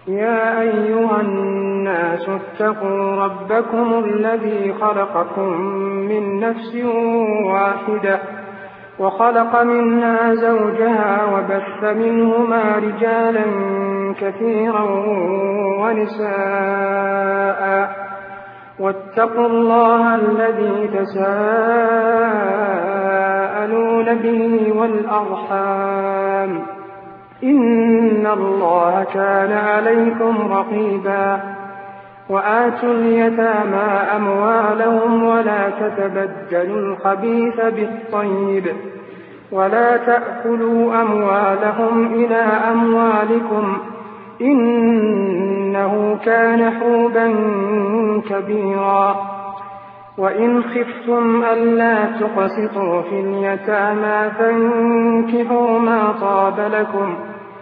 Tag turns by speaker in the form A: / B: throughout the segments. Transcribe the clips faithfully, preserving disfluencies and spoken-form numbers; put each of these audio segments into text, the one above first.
A: يا أيها الناس اتقوا ربكم الذي خلقكم من نفس واحدة وخلق منها زوجها وبث منهما رجالا كثيرا ونساء واتقوا الله الذي تساءلون به والأرحام إن الله كان عليكم رقيبا وآتوا اليتامى أموالهم ولا تتبدلوا الخبيث بالطيب ولا تأكلوا أموالهم إلى أموالكم إنه كان حوبا كبيرا وإن خفتم ألا تقسطوا في اليتامى فانكحوا ما طاب لكم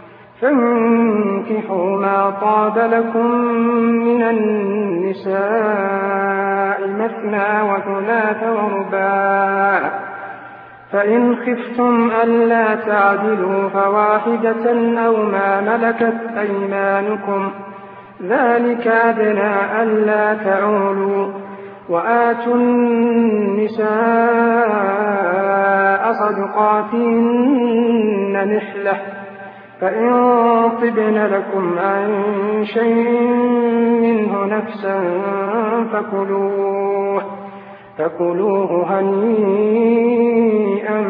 A: فانكحوا ما طاب لكم من النساء مثنى وثلاث ورباع فإن خفتم ألا تعدلوا فواحدة أو ما ملكت أيمانكم ذلك أدنى ألا تعولوا وآتوا النساء صدقاتهن نحلة فإن طبن لكم عن شيء منه نفسا فكلوه فكلوه هنيئا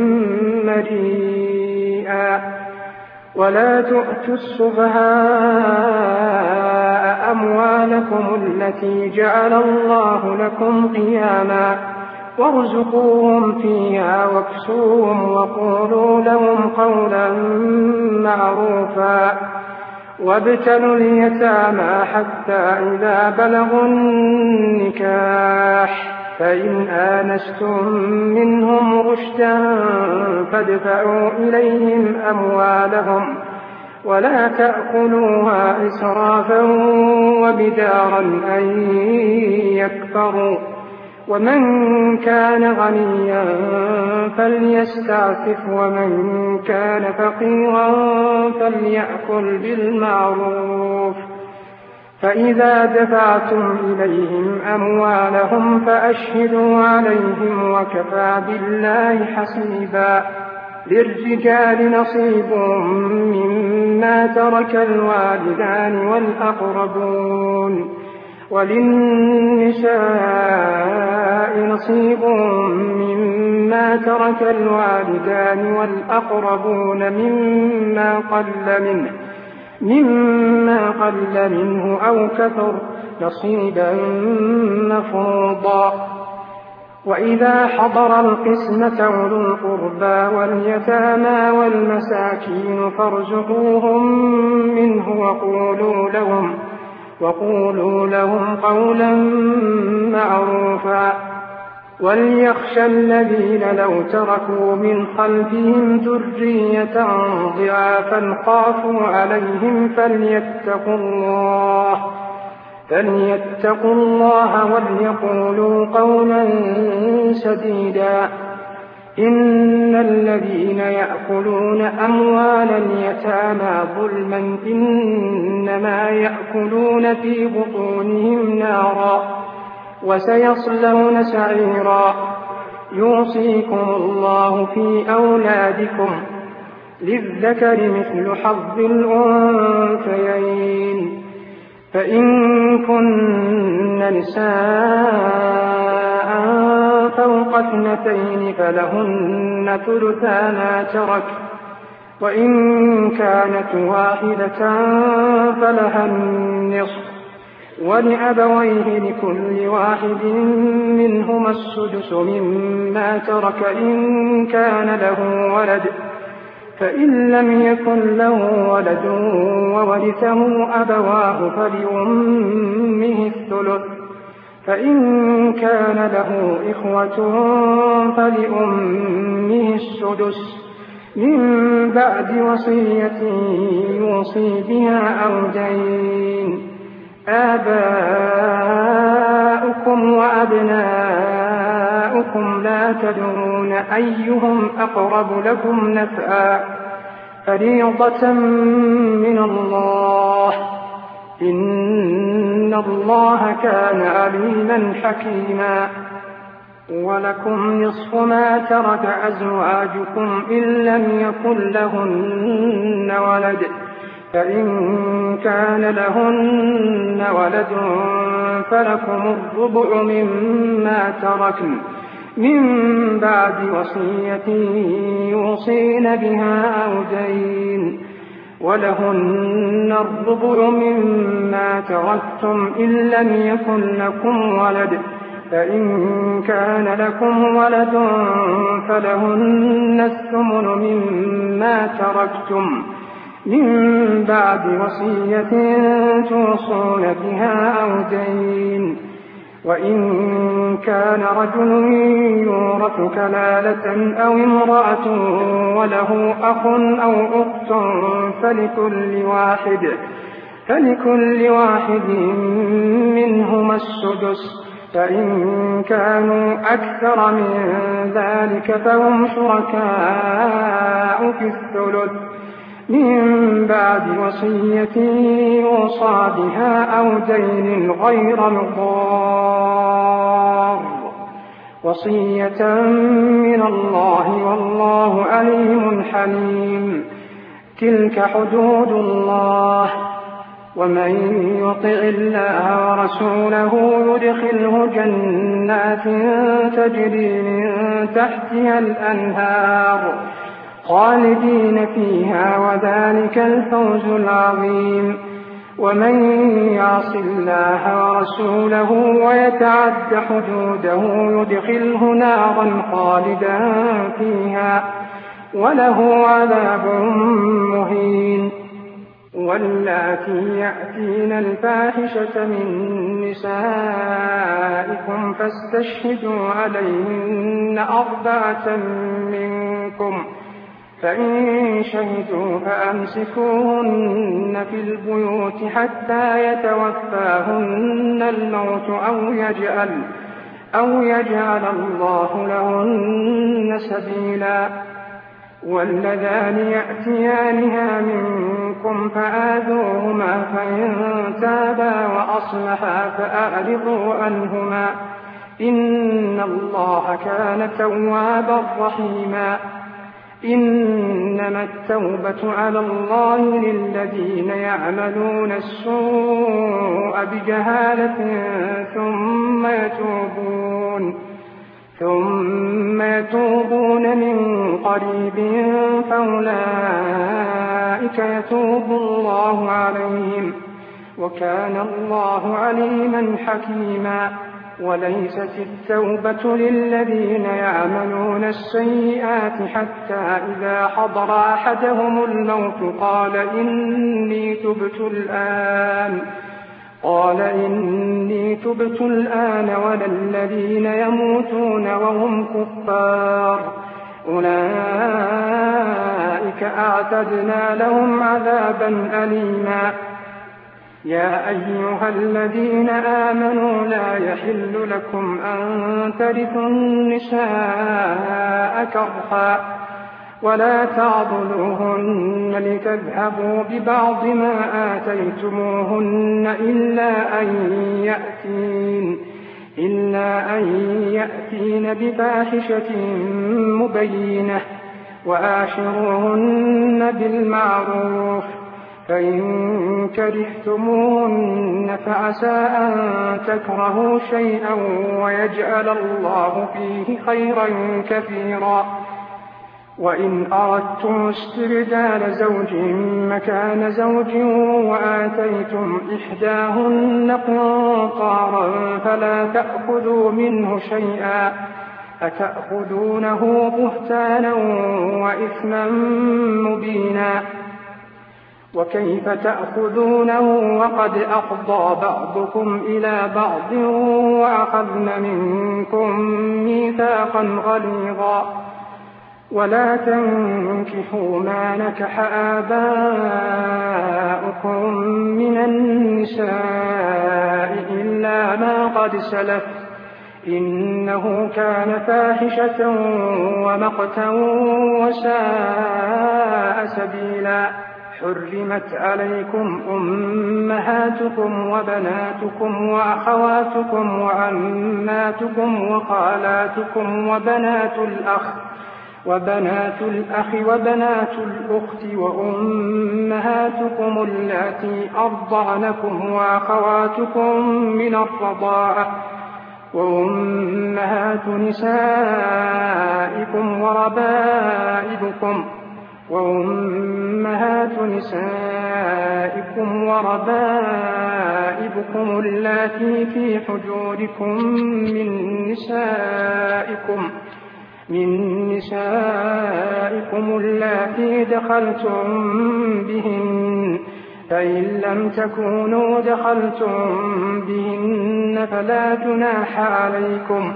A: مريئا ولا تؤتوا السفهاء أموالكم التي جعل الله لكم قياما وارزقوهم فيها واكسوهم وقولوا لهم قولا معروفا وابتلوا اليتامى حتى إذا بلغوا النكاح فإن آنستم منهم رشدا فادفعوا إليهم أموالهم ولا تأكلوها إسرافا وبدارا أن يكبروا ومن كان غنيا فليستعفف ومن كان فقيرا فليأكل بالمعروف فإذا دفعتم إليهم أموالهم فأشهدوا عليهم وكفى بالله حسيبا للرجال نصيب مما ترك الوالدان والأقربون وللنساء نصيب مما ترك الوالدان والأقربون مما قل منه مما قل منه أو كثر نصيبا مفروضا وإذا حضر القسمة أولو القربى واليتامى والمساكين فارزقوهم منه وقولوا لهم وقولوا لهم قولا معروفا وليخشى الذين لو تركوا من خلفهم ذرية ضعافا خافوا عليهم فليتقوا الله فليتقوا الله وليقولوا قولا سديدا إن الذين يأكلون أموال اليتامى ظلما إنما يأكلون في بطونهم نارا وسيصلون سعيرا يوصيكم الله في أولادكم للذكر مثل حظ الأنثيين فإن كن نساء فوق اثنتين فلهن ثلثا ما ترك وإن كانت واحدة فلها النصف ولأبويه لكل واحد منهما السدس مما ترك إن كان له ولد فإن لم يكن له ولد وورثه أبواه فلأمه الثلث فإن كان له إخوة فلأمه السدس من بعد وصية يوصي بها أو دين آباؤكم وأبناؤكم لا تدرون أيهم أقرب لكم نفعا فريضة من الله الله كان عليما حكيما. ولكم نصف ما ترك أزواجكم إن لم يكن لهن ولد، فإن كان لهن ولد فلكم الربع مما تركن من بعد وصية يوصين بها أو دين، ولهن الربع مما تركتم إن لم يكن لكم ولد، فإن كان لكم ولد فلهن الثمن مما تركتم من بعد وصية توصون بها أو دين. وإن كان رجل يورث كلالة أو امرأة وله أخ أو أخت فلكل واحد فلكل واحد منهما السدس، فإن كانوا أكثر من ذلك فهم شركاء في الثلث من بعد وصية يوصى بها أو دين غير مضار، وصية من الله والله عليم حليم. تلك حدود الله، ومن يطع الله ورسوله يدخله جنات تجري من تحتها الأنهار خالدين فيها وذلك الفوز العظيم. ومن يعص الله ورسوله ويتعد حدوده يدخله نارا خالدا فيها وله عذاب مهين. واللاتي يأتين الفاحشة من نسائكم فاستشهدوا عليهن أربعة منكم، فإن شهدوا فأمسكوهن في البيوت حتى يتوفاهن الموت أو يجعل, أو يجعل الله لهن سبيلا. واللذان يأتيانها منكم فآذوهما فإن تابا وأصلحا فأعرضوا عنهما إن الله كان توابا رحيما. إنما التوبة على الله للذين يعملون السوء بجهالة ثم يتوبون ثم يتوبون من قريب فأولئك يتوب الله عليهم وكان الله عليما حكيما. وليست التوبة للذين يعملون السيئات حتى إذا حضر أحدهم الموت قال إني تبت الآن قال إني تبت الآن ولا الذين يموتون وهم كفار أولئك أعتدنا لهم عذابا أليما. يا أيها الذين آمنوا لا يحل لكم أن ترثوا النساء كرها ولا تعضلوهن لتذهبوا ببعض ما آتيتموهن إلا أن يأتين, إلا أن يأتين بفاحشة مبينة وآشروهن بالمعروف فإن كرهتموهن فعسى أن تكرهوا شيئا ويجعل الله فيه خيرا كثيرا. وإن أردتم استبدال زوج مكان زوج وآتيتم إحداهن قنطارا فلا تأخذوا منه شيئا أتأخذونه بهتانا وإثما مبينا. وكيف تأخذونه وقد أفضى بعضكم إلى بعض وأخذن منكم ميثاقا غليظا. ولا تنكحوا ما نكح آباؤكم من النساء إلا ما قد سلف إنه كان فاحشة ومقتا وساء سبيلا. حرمت عليكم أمهاتكم وبناتكم وأخواتكم وعماتكم وخالاتكم وبنات الأخ وبنات الأخ وبنات الأخت وأمهاتكم اللاتي أرضعنكم وأخواتكم من الرضاعة وأمهات نسائكم وربائبكم وأمهات نسائكم وربائبكم اللاتي في حجوركم من نسائكم من نسائكم اللاتي دخلتم بهن فإن لم تكونوا دخلتم بهن فلا جناح عليكم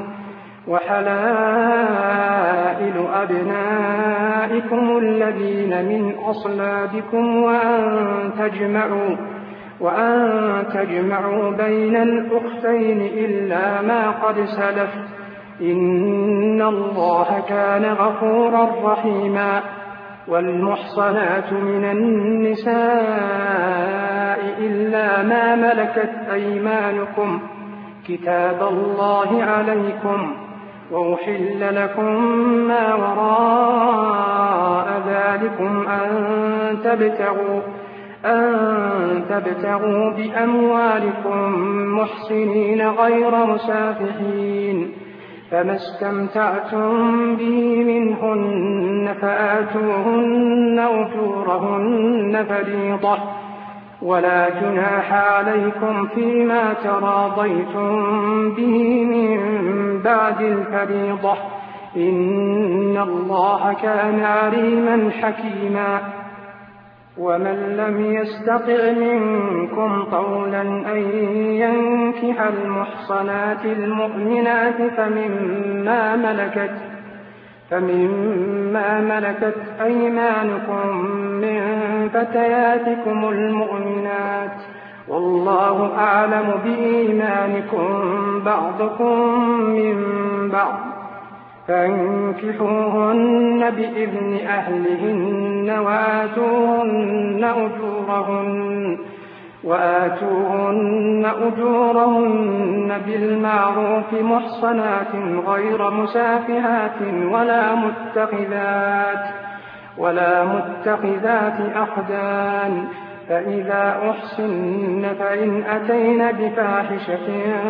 A: وحلائل أبنائكم الذين من أصلابكم وأن تجمعوا وأن تجمعوا بين الأختين إلا ما قد سلف إن الله كان غفورا رحيما. والمحصنات من النساء إلا ما ملكت أيمانكم كتاب الله عليكم وأحل لكم ما وراء ذلكم أن تبتغوا أن تبتغوا بأموالكم محسنين غير مسافحين فما استمتعتم به منهن فآتوهن أجورهن فريضة ولا جناح عليكم فيما تراضيتم به من بعد الفريضة إن الله كان عليما حكيما. ومن لم يستطع منكم طولا أن ينكح المحصنات المؤمنات فمما ملكت فمما ملكت أيمانكم من فتياتكم المؤمنات والله أعلم بإيمانكم بعضكم من بعض فانكحوهن بإذن أهلهن وآتوهن أجورهن وآتوهن أجورهن بالمعروف محصنات غير مسافهات ولا متخذات ولا متخذات أخدان فإذا أحصن فإن أتين بفاحشة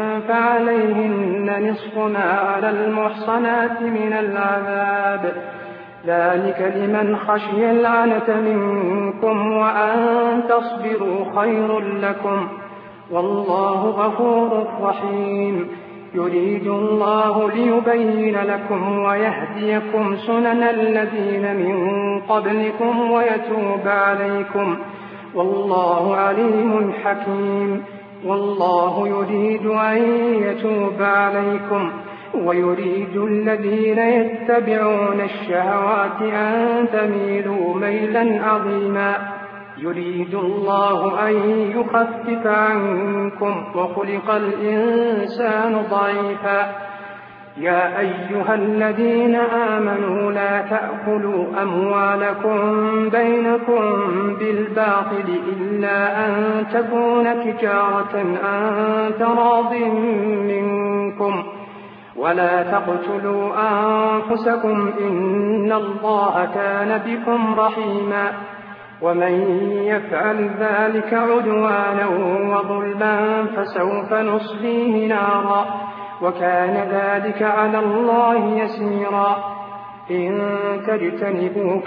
A: فعليهن نصف ما على المحصنات من العذاب ذلك لمن خشي العنة منكم وأن تصبروا خير لكم والله غفور رحيم. يريد الله ليبين لكم ويهديكم سنن الذين من قبلكم ويتوب عليكم والله عليم حكيم. والله يريد أن يتوب عليكم ويريد الذين يتبعون الشهوات أن تميلوا ميلا عظيما. يريد الله أن يخفف عنكم وخلق الإنسان ضعيفا. يا أيها الذين آمنوا لا تأكلوا أموالكم بينكم بالباطل إلا أن تكون تجارة عن تراض منكم ولا تقتلوا أنفسكم إن الله كان بكم رحيما. ومن يفعل ذلك عدوانا وظلما فسوف نصليه نارا وكان ذلك على الله يسيرا. إن تجتنبوا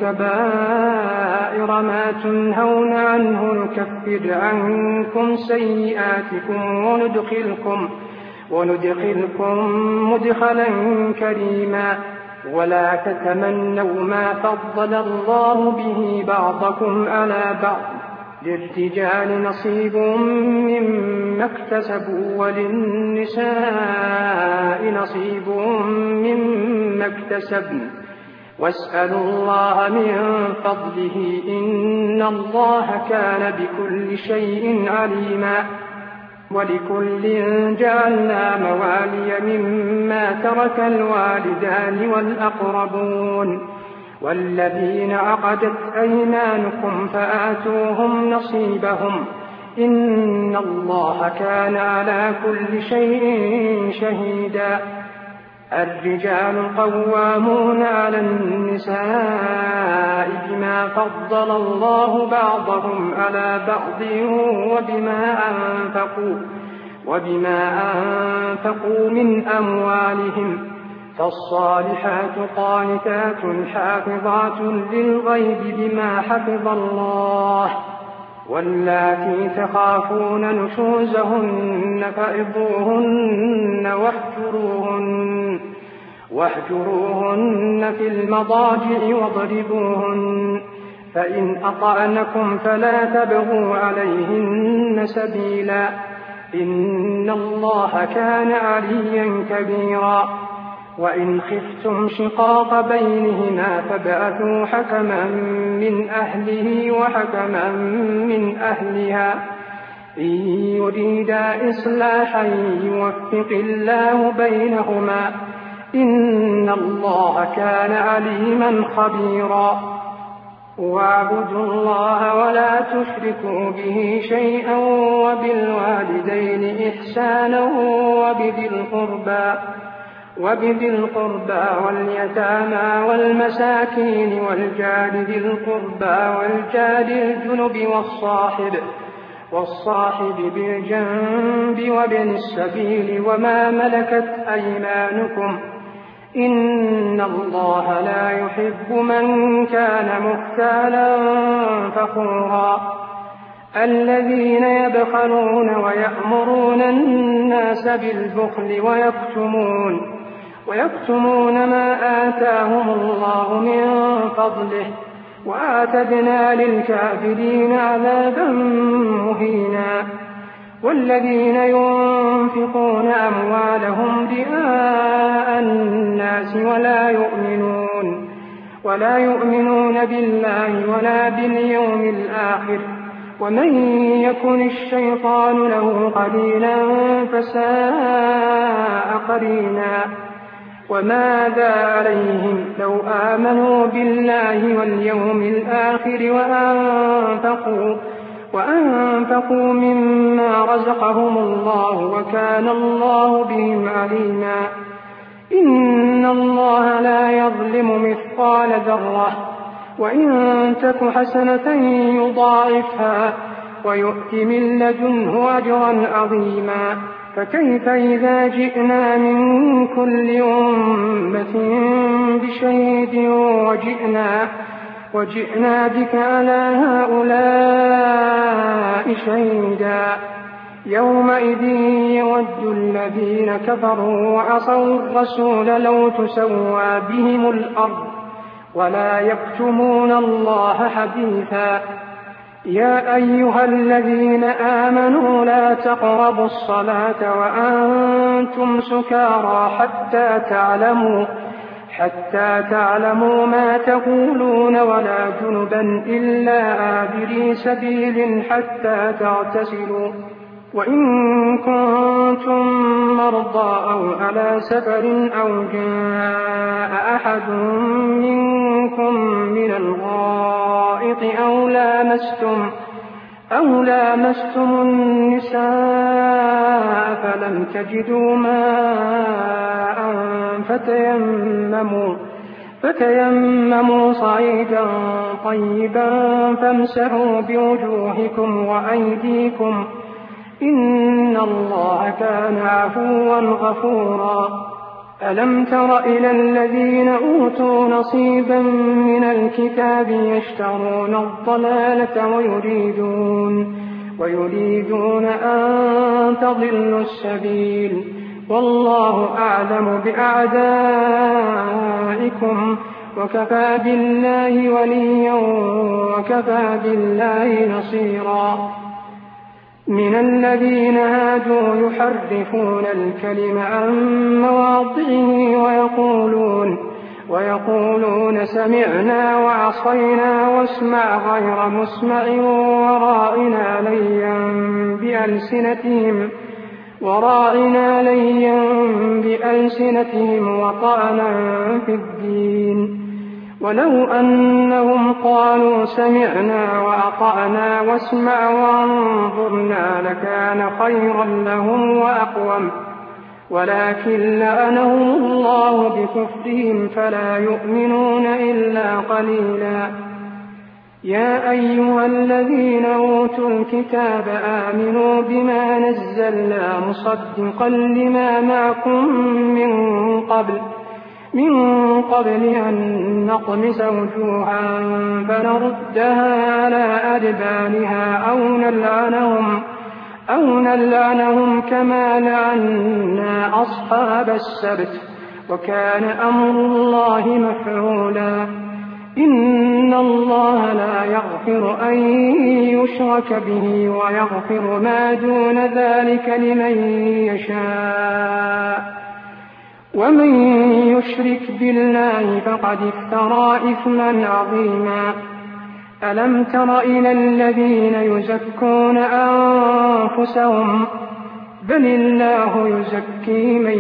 A: كبائر ما تنهون عنه نكفر عنكم سيئاتكم وندخلكم وندخلكم مدخلا كريما. ولا تتمنوا ما فضل الله به بعضكم على بعض للرجال نصيب مما اكتسبوا وللنساء نصيب مما اكتسبن واسألوا الله من فضله إن الله كان بكل شيء عليما. ولكل جعلنا موالي مما ترك الوالدان والأقربون والذين عقدت أيمانكم فآتوهم نصيبهم إن الله كان على كل شيء شهيدا. الرجال قوامون على النساء بما فضل الله بعضهم على بعض وبما أنفقوا, وبما أنفقوا من أموالهم فالصالحات قانتات حافظات للغيب بما حفظ الله واللاتي تخافون نشوزهن فعظوهن واهجروهن, واهجروهن في المضاجع واضربوهن فإن أطعنكم فلا تبغوا عليهن سبيلا إن الله كان عليا كبيرا. وإن خفتم شقاق بينهما فابعثوا حكما من أهله وحكما من أهلها إن يريدا إصلاحا يوفق الله بينهما إن الله كان عليما خبيرا. واعبدوا الله ولا تشركوا به شيئا وبالوالدين إحسانا وبذي القربى وبذي القربى واليتامى والمساكين والجار ذي القربى والجار الجنب والصاحب والصاحب بالجنب وابن السبيل وما ملكت أيمانكم إن الله لا يحب من كان مختالا فخورا. الذين يبخلون ويأمرون الناس بالبخل ويكتمون ويكتمون ما آتاهم الله من فضله وأعتدنا للكافرين عذابا مهينا. والذين ينفقون أموالهم رئاء الناس ولا يؤمنون ولا يؤمنون بالله ولا باليوم الآخر ومن يكن الشيطان له قرينا فساء قرينا. وماذا عليهم لو آمنوا بالله واليوم الآخر وأنفقوا, وأنفقوا مما رزقهم الله وكان الله بهم عليما. إن الله لا يظلم مثقال ذرة وإن تك حسنة يضاعفها ويؤت من لدنه أجرا عظيما. فكيف إذا جئنا من كل أمة بشهيد وجئنا, وجئنا بك على هؤلاء شهيدا. يومئذ يود الذين كفروا وعصوا الرسول لو تسوى بهم الأرض ولا يكتمون الله حديثا. يا أيها الذين آمنوا لا تقربوا الصلاة وأنتم سكارى حتى تعلموا حتى تعلموا ما تقولون ولا جنبا إلا عابري سبيل حتى تغتسلوا وإن كنتم مرضى أو على سفر أو جاء أحد منكم من الغائط أو لامستم أو لامستم النساء فلم تجدوا ماء فتيمموا فتيمموا صعيدا طيبا فامسحوا بوجوهكم وأيديكم إن الله كان عفوا غفورا. ألم تر إلى الذين أوتوا نصيبا من الكتاب يشترون الضلالة ويريدون, ويريدون أن تضلوا السبيل والله أعلم بأعدائكم وكفى بالله وليا وكفى بالله نصيرا. من الذين هادوا يحرفون الكلم عن مواضعه ويقولون, ويقولون سمعنا وعصينا واسمع غير مسمع وراعنا ليا بألسنتهم, وراعنا ليا بألسنتهم وطعنا في الدين ولو أنهم قالوا سمعنا وأطعنا واسمع وانظرنا لكان خيرا لهم وأقوم، ولكن لعنهم الله بكفرهم فلا يؤمنون إلا قليلا. يا أيها الذين أوتوا الكتاب آمنوا بما نزلنا مصدقا لما معكم من قبل من قبل أن نطمس وجوها فنردها على أدبارها أو نلعنهم أو نلعنهم كما لعنا أصحاب السبت، وكان أمر الله مفعولا. إن الله لا يغفر أن يشرك به ويغفر ما دون ذلك لمن يشاء، ومن يشرك بالله فقد افترى إثما عظيما. ألم تر إلى الذين يزكون أنفسهم بل الله يزكي من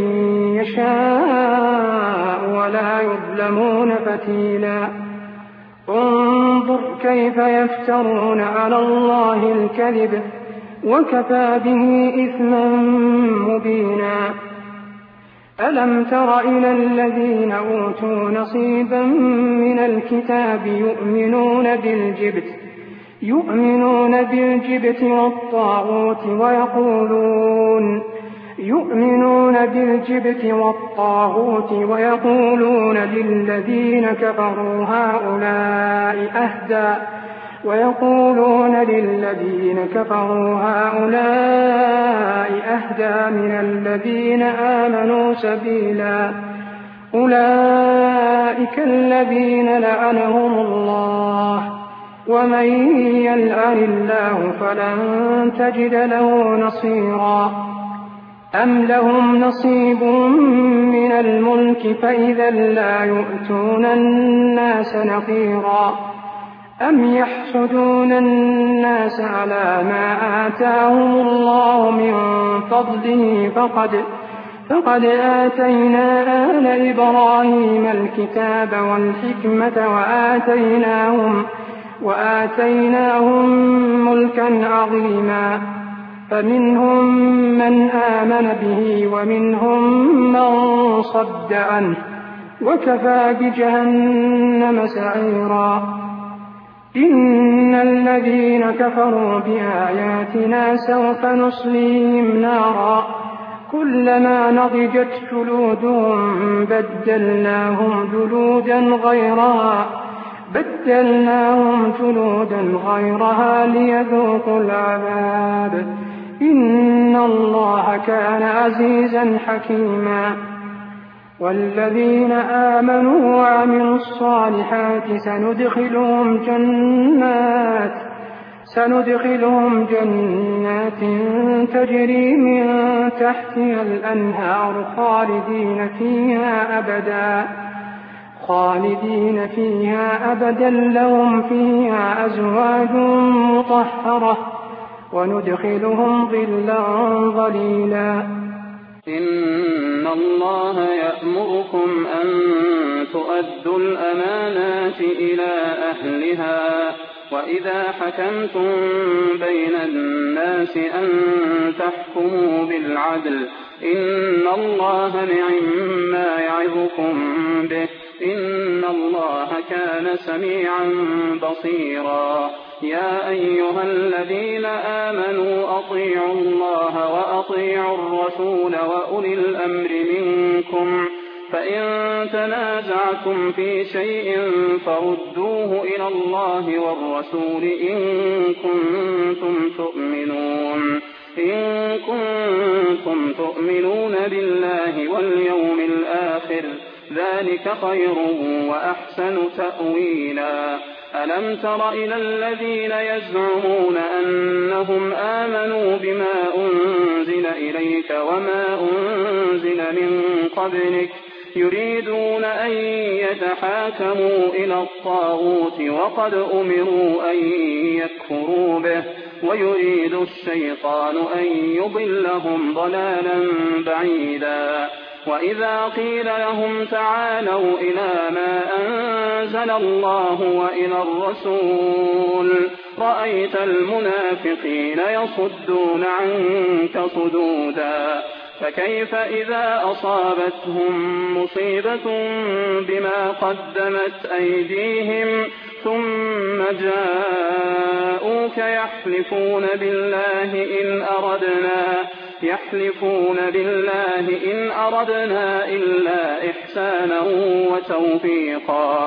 A: يشاء ولا يظلمون فتيلا. انظر كيف يفترون على الله الكذب وكفى به إثما مبينا. ألم تر إلى الذين أوتوا نصيبا من الكتاب يؤمنون بالجبت يؤمنون بالجبت والطاغوت ويقولون يؤمنون بالجبت والطاغوت ويقولون للذين كفروا هؤلاء أهدى ويقولون للذين كفروا هؤلاء أهدى من الذين آمنوا سبيلا. أولئك الذين لعنهم الله، ومن يلعن الله فلن تجد له نصيرا. أم لهم نصيب من الملك فإذا لا يؤتون الناس نقيرا. أم يحسدون الناس على ما آتاهم الله من فضله فقد, فقد آتينا آل إبراهيم الكتاب والحكمة وآتيناهم, وآتيناهم ملكا عظيما. فمنهم من آمن به ومنهم من صد عنه، وكفى بجهنم سعيرا. إن الذين كفروا بآياتنا سوف نصليهم نارا كلما نضجت جلودهم بدلناهم جلودا غيرها بدلناهم جلودا غيرها ليذوقوا العذاب. إن الله كان عزيزا حكيما. والذين آمنوا وعملوا الصالحات سندخلهم جنات سندخلهم جنات تجري من تحتها الأنهار خالدين فيها أبدا خالدين فيها أبدا لهم فيها أزواج مطهرة وندخلهم ظلا ظليلا.
B: إن الله يأمركم أن تؤدوا الأمانات إلى أهلها وإذا حكمتم بين الناس أن تحكموا بالعدل. إن الله نعما يعظكم به. إن الله كان سميعا بصيرا. يا أيها الذين آمنوا أطيعوا الله وأطيعوا الرسول وأولي الأمر منكم، فإن تنازعتم في شيء فردوه إلى الله والرسول إن كنتم تؤمنون إن كنتم تؤمنون بالله واليوم الآخر، ذلك خير وأحسن تأويلا. ألم تر إلى الذين يزعمون أنهم آمنوا بما أنزل إليك وما أنزل من قبلك يريدون أن يتحاكموا إلى الطاغوت وقد أمروا أن يكفروا به ويريد الشيطان أن يضلهم ضلالا بعيدا. وإذا قيل لهم تعالوا إلى ما أنزل الله وإلى الرسول رأيت المنافقين يصدون عنك صدودا فكيف إذا أصابتهم مصيبة بما قدمت أيديهم ثم جاءوك يحلفون بالله إن أردنا يحلفون بالله إن أردنا إلا إحسانا وتوفيقا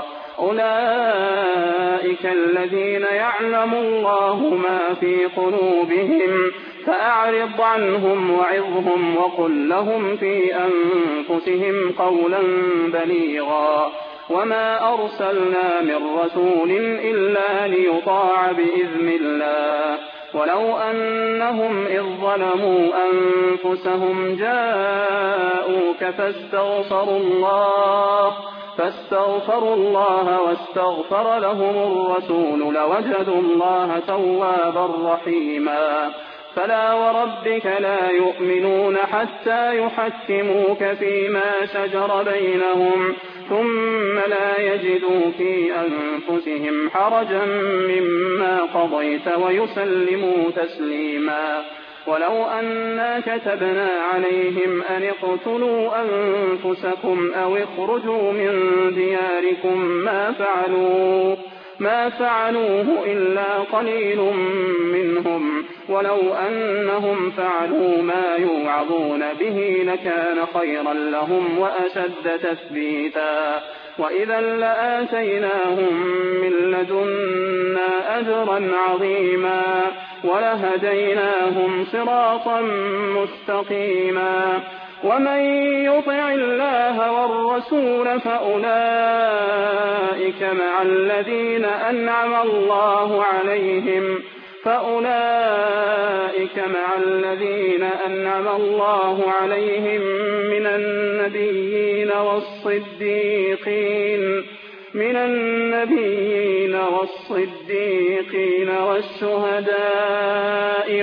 B: أولئك الذين يعلم الله ما في قلوبهم فأعرض عنهم وعظهم وقل لهم في أنفسهم قولا بليغا وما أرسلنا من رسول إلا ليطاع بإذن الله ولو أنهم إذ ظلموا أنفسهم جاءوك فاستغفروا الله فاستغفروا الله واستغفر لهم الرسول لوجدوا الله توابا رحيما فلا وربك لا يؤمنون حتى يحكموك فيما شجر بينهم ثم لا يجدوا في أنفسهم حرجا مما قضيت ويسلموا تسليما ولو أنا كتبنا عليهم أن اقتلوا أنفسكم أو اخرجوا من دياركم ما فعلوه ما فعلوه إلا قليل منهم ولو أنهم فعلوا ما يوعظون به لكان خيرا لهم وأشد تثبيتا وإذا لآتيناهم من لدنا أجرا عظيما ولهديناهم صراطا مستقيما ومن يطع الله والرسول فأولئك مع الذين أنعم الله عليهم فأولئك مع الذين أنعم الله عليهم من النبيين والصديقين من النبيين والصديقين والشهداء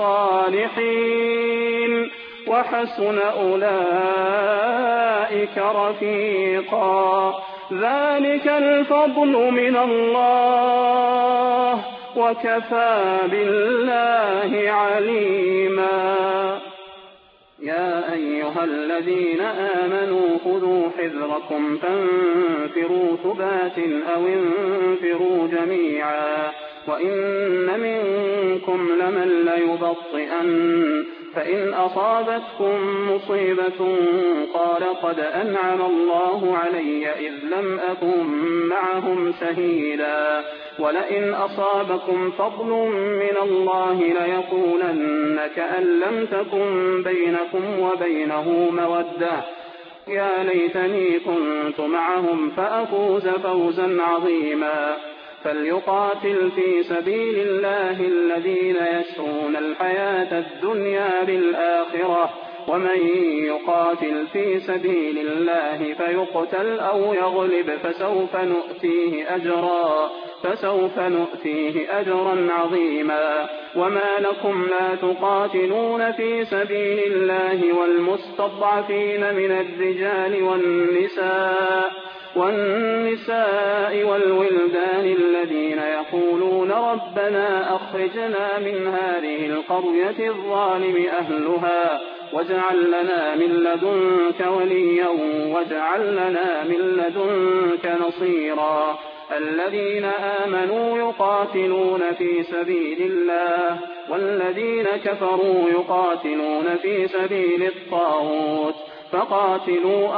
B: والصالحين وحسن أولئك رفيقا ذلك الفضل من الله وكفى بالله عليما يا أيها الذين آمنوا خذوا حذركم فانفروا ثبات أو انفروا جميعا وإن منكم لمن ليبطئن فإن أصابتكم مصيبة قال قد أنعم الله علي إذ لم أكن معهم شهيدا ولئن أصابكم فضل من الله ليقولن كأن لم تكن بينكم وبينه مودة يا ليتني كنت معهم فأفوز فوزا عظيما فليقاتل في سبيل الله الذين يشرون الحياة الدنيا بالآخرة ومن يقاتل في سبيل الله فيقتل أو يغلب فسوف نؤتيه أجرا فسوف نؤتيه أجرا عظيما وما لكم لا تقاتلون في سبيل الله والمستضعفين من الرجال والنساء والنساء والولدان الذين يقولون ربنا أخرجنا من هذه القرية الظالم أهلها واجعل لنا من لدنك وليا واجعل لنا من لدنك نصيرا الذين آمنوا يقاتلون في سبيل الله والذين كفروا يقاتلون في سبيل الطاغوت فقاتلوا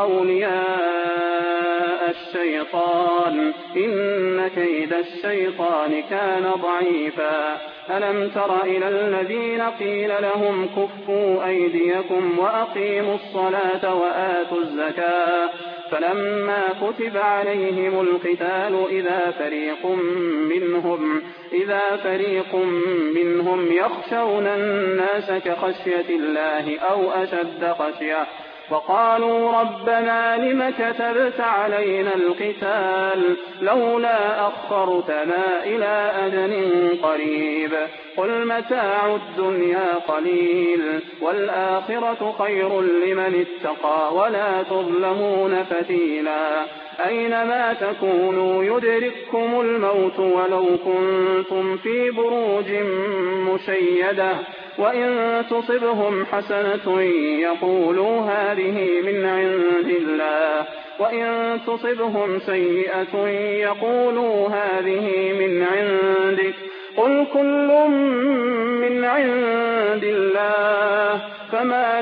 B: أولياء الشيطان إن كيد الشيطان كان ضعيفا ألم تر إلى الذين قيل لهم كفوا أيديكم وأقيموا الصلاة وآتوا الزكاة فلما كتب عليهم القتال إذا فريق منهم إذا فريق منهم يخشون الناس كخشية الله أو أشد خشية وقالوا ربنا لم كتبت علينا القتال لولا أخرتنا إلى أجل قريب قل متاع الدنيا قليل والآخرة خير لمن اتقى ولا تظلمون فتيلا أينما تكونوا يدرككم الموت ولو كنتم في بروج مشيدة وإن تصبهم حسنة يقولوا هذه من عند الله وإن تصبهم سيئة يقولوا هذه من عندك قل كل من عند الله فما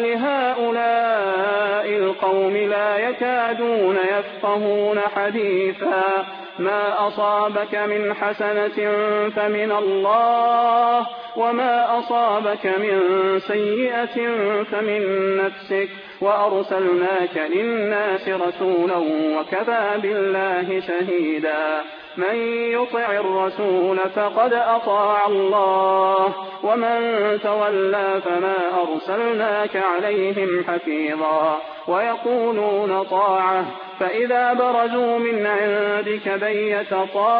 B: لهؤلاء القوم لا يكادون يفقهون حديثا ما أصابك من حسنة فمن الله وما أصابك من سيئة فمن نفسك وأرسلناك للناس رسولا وكفى بالله شهيدا من يطع الرسول فقد أطاع الله ومن تولى فما أرسلناك عليهم حفيظا ويقولون طاعة فإذا برزوا من عندك بيت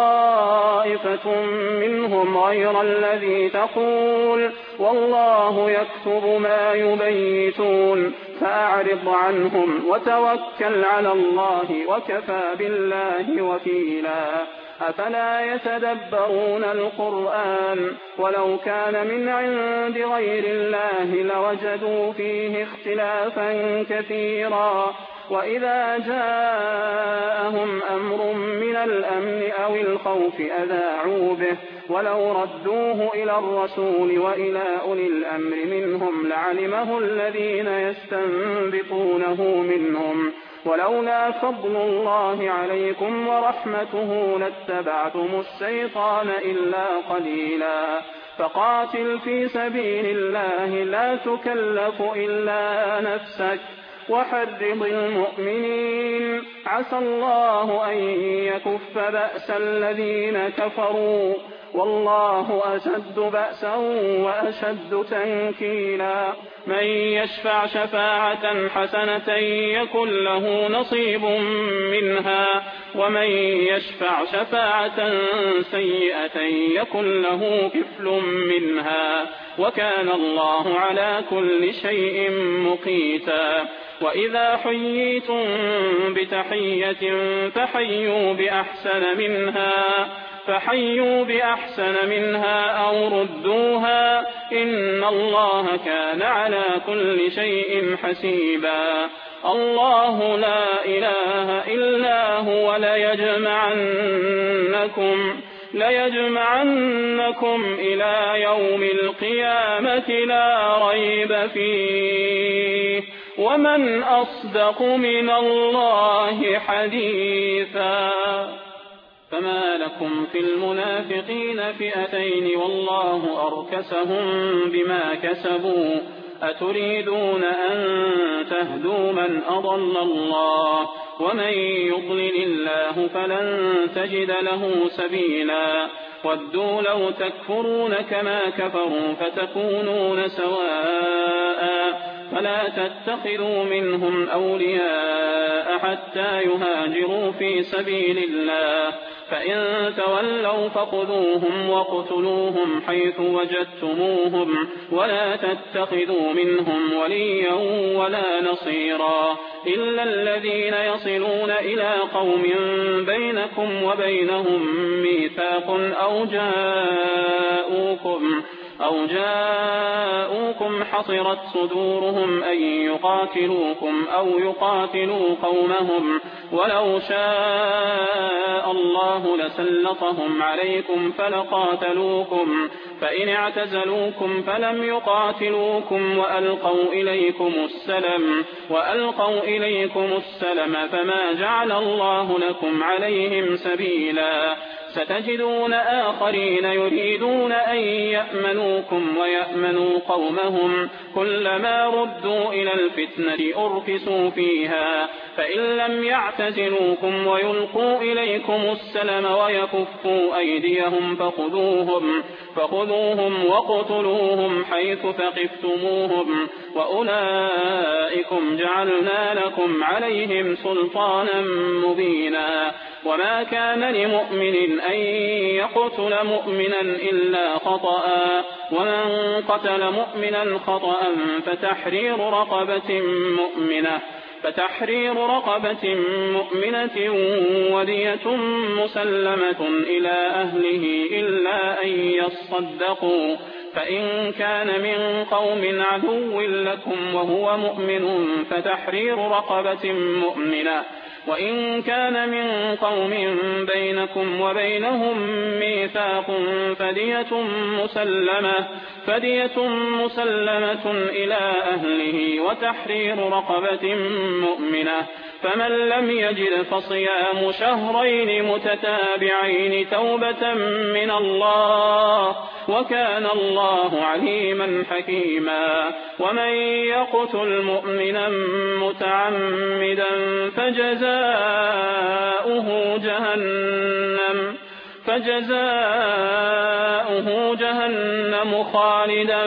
B: طائفة منهم غير الذي تقول والله يكتب ما يبيتون فأعرض عنهم وتوكل على الله وكفى بالله وكيلا أفلا يتدبرون القرآن ولو كان من عند غير الله لوجدوا فيه اختلافا كثيرا وإذا جاءهم أمر من الأمن أو الخوف أذاعوا به ولو ردوه إلى الرسول وإلى أولي الأمر منهم لعلمه الذين يستنبطونه منهم ولولا فضل الله عليكم ورحمته لاتبعتم الشيطان إلا قليلا فقاتل في سبيل الله لا تكلف إلا نفسك وحرض المؤمنين عسى الله أن يكف بأس الذين كفروا والله أشد بأسا وأشد تنكيلا من يشفع شفاعة حسنة يكن له نصيب منها ومن يشفع شفاعة سيئة يكن له كفل منها وكان الله على كل شيء مقيتا وإذا حييتم بتحية فحيوا بأحسن منها فحيوا بأحسن منها أو ردوها إن الله كان على كل شيء حسيبا الله لا إله إلا هو ليجمعنكم ليجمعنكم إلى يوم القيامة لا ريب فيه ومن أصدق من الله حديثا فما لكم في المنافقين فئتين والله أركسهم بما كسبوا أتريدون أن تهدوا من أضل الله ومن يضلل الله فلن تجد له سبيلا ودوا لو تكفرون كما كفروا فتكونون سواء فلا تتخذوا منهم أولياء حتى يهاجروا في سبيل الله فإن تولوا فخذوهم واقتلوهم حيث وجدتموهم ولا تتخذوا منهم وليا ولا نصيرا إلا الذين يصلون إلى قوم بينكم وبينهم ميثاق أو جاءوكم أو جاءوكم حصرت صدورهم أن يقاتلوكم أو يقاتلوا قومهم ولو شاء الله لسلطهم عليكم فلقاتلوكم فإن اعتزلوكم فلم يقاتلوكم وألقوا إليكم السلم وألقوا إليكم السلم فما جعل الله لكم عليهم سبيلا ستجدون آخرين يريدون أن يأمنوكم ويأمنوا قومهم كلما ردوا إلى الفتنة أركسوا فيها فإن لم يعتزلوكم ويلقوا إليكم السلم ويكفوا أيديهم فخذوهم, فخذوهم وقتلوهم حيث ثقفتموهم وأولئكم جعلنا لكم عليهم سلطانا مبينا. وما كان لمؤمن أن يقتل مؤمنا إلا خطأ، ومن قتل مؤمنا خطأ فتحرير رقبة مؤمنة فتحرير رقبة مؤمنة ودية مسلمة إلى أهله إلا أن يصدقوا، فإن كان من قوم عدو لكم وهو مؤمن فتحرير رقبة مؤمنة، وإن كان من قوم بينكم وبينهم ميثاق فدية مسلمة, فدية مسلمة إلى أهله وتحرير رقبة مؤمنة. فمن لم يجد فصيام شهرين متتابعين توبة من الله، وكان الله عليما حكيما. ومن يقتل مؤمنا متعمدا فجزاؤه جهنم فجزاؤه جهنم خالدا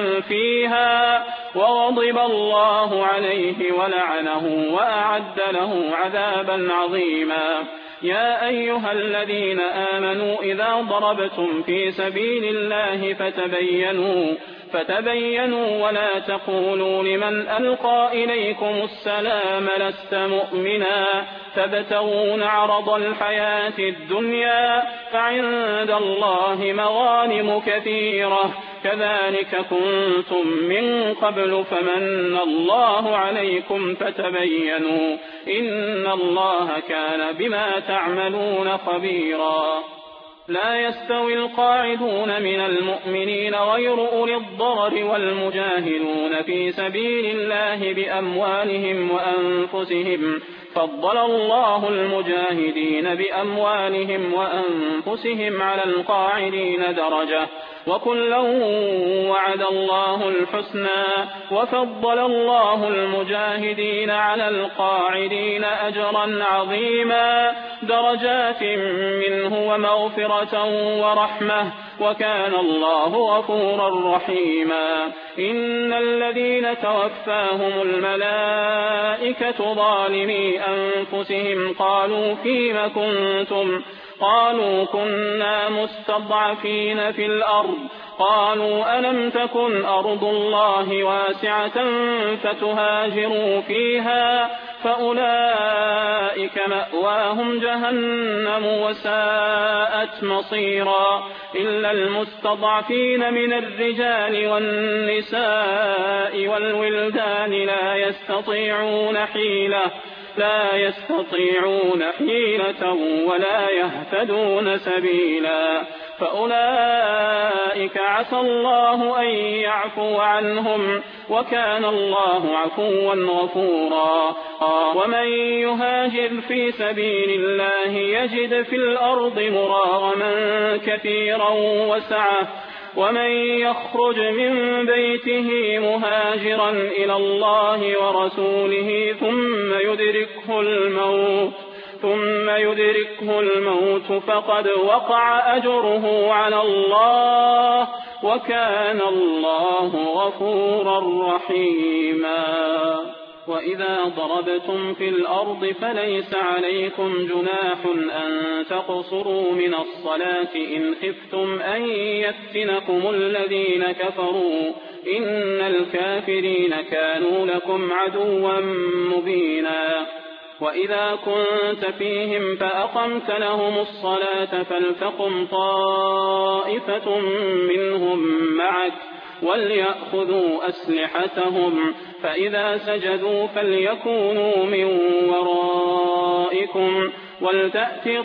B: فيها وغضب الله عليه ولعنه وأعد له عذابا عظيما. يا أيها الذين آمنوا إذا ضربتم في سبيل الله فتبينوا فتبينوا ولا تقولوا لمن ألقى إليكم السلام لست مؤمنا تبتغون عرض الحياة الدنيا فعند الله مغانم كثيرة كذلك كنتم من قبل فمن الله عليكم فتبينوا إن الله كان بما تعملون خبيرا. لا يستوي القاعدون من المؤمنين غير أولي الضرر والمجاهدون في سبيل الله بأموالهم وأنفسهم فضل الله المجاهدين بأموالهم وأنفسهم على القاعدين درجة وكلا وعد الله الحسنى وفضل الله المجاهدين على القاعدين أجرا عظيما درجات منه ومغفرة ورحمة وكان الله غفورا رحيما. إن الذين توفاهم الملائكة ظالمي أنفسهم قالوا فيم كنتم قالوا كنا مستضعفين في الأرض قالوا ألم تكن أرض الله واسعة فتهاجروا فيها فأولئك مأواهم جهنم وساءت مصيرا إلا المستضعفين من الرجال والنساء والولدان لا يستطيعون حيلة لا يستطيعون حيلة ولا يهتدون سبيلا فأولئك عسى الله أن يعفو عنهم وكان الله عفوا غفورا. ومن يهاجر في سبيل الله يجد في الأرض مراغما كثيرا وسعة ومن يخرج من بيته مهاجرا إلى الله ورسوله ثم يدركه الموت ثم يدركه الموت فقد وقع أجره على الله وكان الله غفورا رحيما. وإذا ضربتم في الأرض فليس عليكم جناح أن تقصروا من الصلاة إن خفتم أن يفتنكم الذين كفروا إن الكافرين كانوا لكم عدوا مبينا. وإذا كنت فيهم فأقمت لهم الصلاة فلتقم طائفة منهم معك وليأخذوا أسلحتهم فإذا سجدوا فليكونوا من ورائكم ولتأت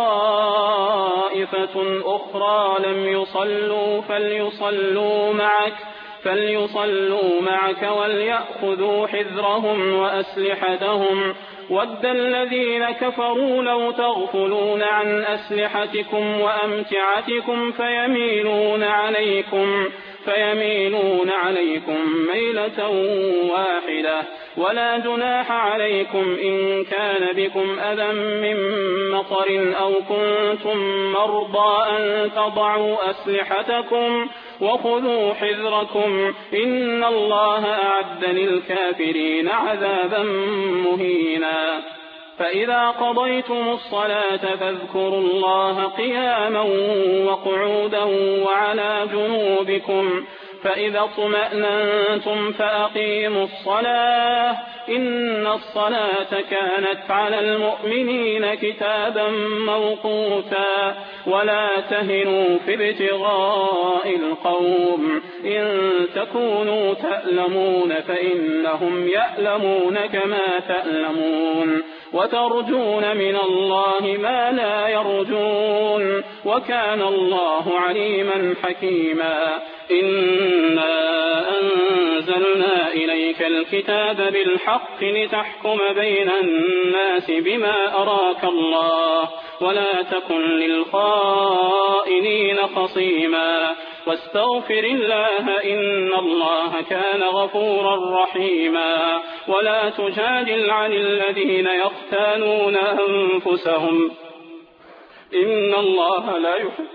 B: طائفة أخرى لم يصلوا فليصلوا معك فليصلوا معك وليأخذوا حذرهم وأسلحتهم ود الذين كفروا لو تغفلون عن أسلحتكم وأمتعتكم فيميلون عليكم فيميلون عليكم ميلة واحدة. ولا جناح عليكم إن كان بكم أذى من مطر أو كنتم مرضى أن تضعوا أسلحتكم وخذوا حذركم إن الله أعد للكافرين عذابا مهينا. فإذا قضيتم الصلاة فاذكروا الله قياما وقعودا وعلى جنوبكم فإذا اطمأننتم فأقيموا الصلاة إن الصلاة كانت على المؤمنين كتابا موقوتا. ولا تهنوا في ابتغاء القوم إن تكونوا تألمون فإنهم يألمون كما تألمون وترجون من الله ما لا يرجون وكان الله عليما حكيما. إنا أنزلنا إليك الكتاب بالحق لتحكم بين الناس بما أراك الله ولا تكن للخائنين خصيما واستغفر الله إن الله كان غفورا رحيما. ولا تجادل عن الذين يختانون أنفسهم إن الله لا يحب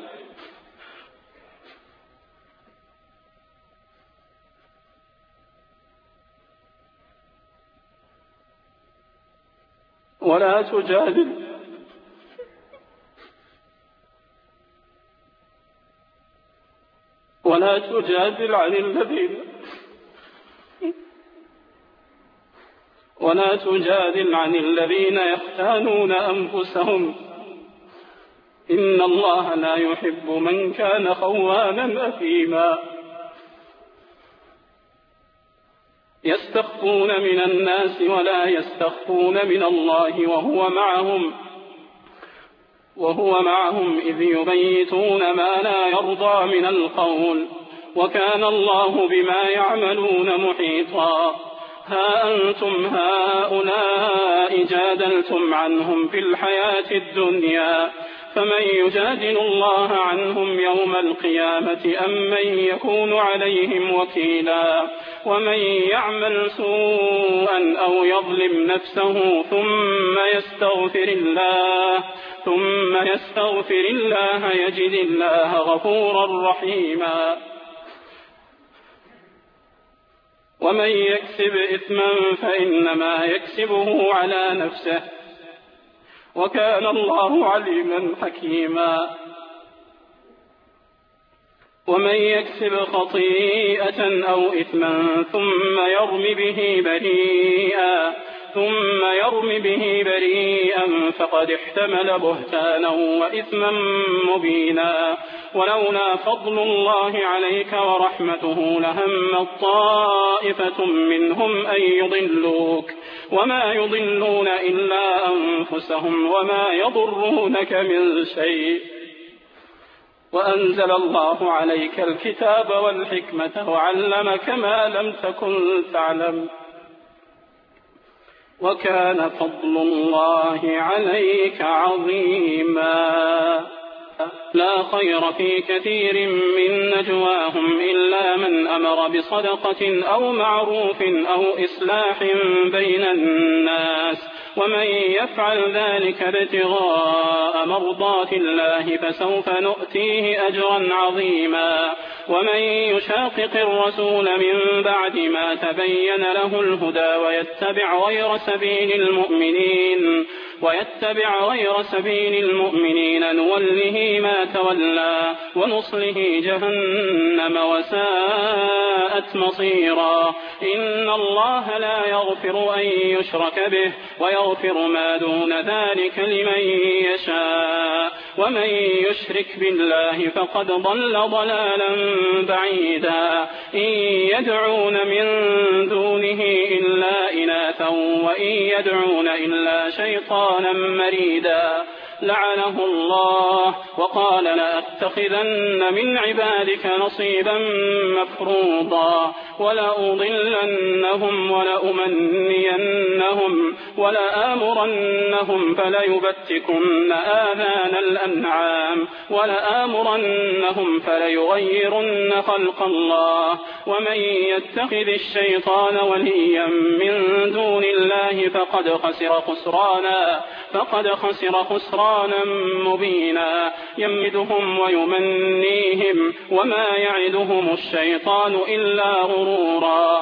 B: ولا تجادل ولا تجادل عن الذين ولا تجادل عن الذين يختانون أنفسهم إن الله لا يحب من كان خوانا أثيما. يستخفون من الناس ولا يستخفون من الله وهو معهم وهو معهم إذ يبيتون ما لا يرضى من القول وكان الله بما يعملون محيطا. ها أنتم هؤلاء جادلتم عنهم في الحياة الدنيا فمن يجادل الله عنهم يوم القيامة أم من يكون عليهم وكيلا. ومن يعمل سوءا أو يظلم نفسه ثم يستغفر الله ثم يستغفر الله يجد الله غفورا رحيما. ومن يكسب إثما فإنما يكسبه على نفسه وكان الله عليما حكيما. ومن يكسب خطيئة أو إثما ثم يرم به بريئا ثم يرم به بريئا فقد احتمل بهتانا وإثما مبينا. ولولا فضل الله عليك ورحمته لهم طائفة منهم أن يضلوك وما يضلون إلا أنفسهم وما يضرونك من شيء. وأنزل الله عليك الكتاب والحكمة وعلمك ما لم تكن تعلم وكان فضل الله عليك عظيما. لا خير في كثير من نجواهم إلا من أمر بصدقة أو معروف أو إصلاح بين الناس ومن يفعل ذلك ابتغاء مرضات الله فسوف نؤتيه أجرا عظيما. ومن يشاقق الرسول من بعد ما تبين له الهدى ويتبع غير سبيل المؤمنين ويتبع غير سبيل المؤمنين نوله ما تولى ونصله جهنم وساءت مصيرا. إن الله لا يغفر أن يشرك به ويغفر ما دون ذلك لمن يشاء ومن يشرك بالله فقد ضل ضلالا بعيدا. إن يدعون من دونه إلا إناثا وإن يدعون إلا شيطانا مريدا. لعنه الله وقال لأتخذن من عبادك نصيبا مفروضا ولأضلنهم ولأمنينهم لآمرنهم, ولآمرنهم فليبتكن آذان الأنعام ولآمرنهم فليغيرن خلق الله. ومن يتخذ الشيطان وليا من دون الله فقد خسر خسرانا فقد خسر خسرانا مبينا. يمدهم ويمنيهم وما يعدهم الشيطان إلا غرورا.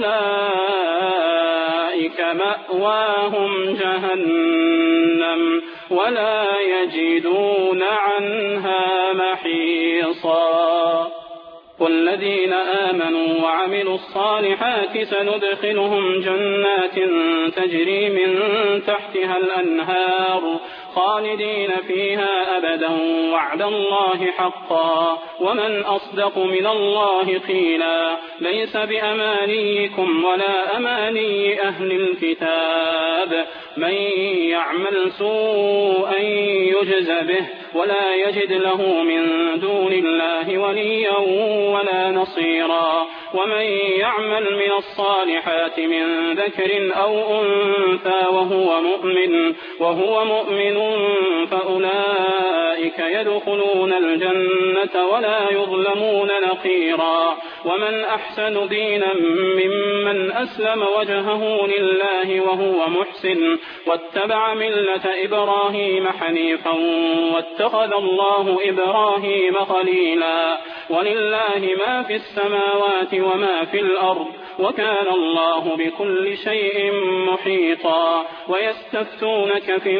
B: أولئك مأواهم جهنم ولا يجدون عنها محيصا. والذين آمنوا وعملوا الصالحات سندخلهم جنات تجري من تحتها الأنهار خالدين فيها أبدا وعد الله حقا ومن أصدق من الله قيلا. ليس بأمانيكم ولا أماني أهل الكتاب من يعمل سوءا يجز به ولا يجد له من دون الله وليا ولا نصيرا. ومن يعمل من الصالحات من ذكر أو أنثى وهو مؤمن وهو مؤمن فأولئك يدخلون الجنة ولا يظلمون نقيرا. ومن أحسن دينا ممن أسلم وجهه لله وهو محسن واتبع ملة إبراهيم حنيفا واتخذ الله إبراهيم خليلا. ولله ما في السماوات وما في الأرض وكان الله بكل شيء محيطا. ويستفتونك في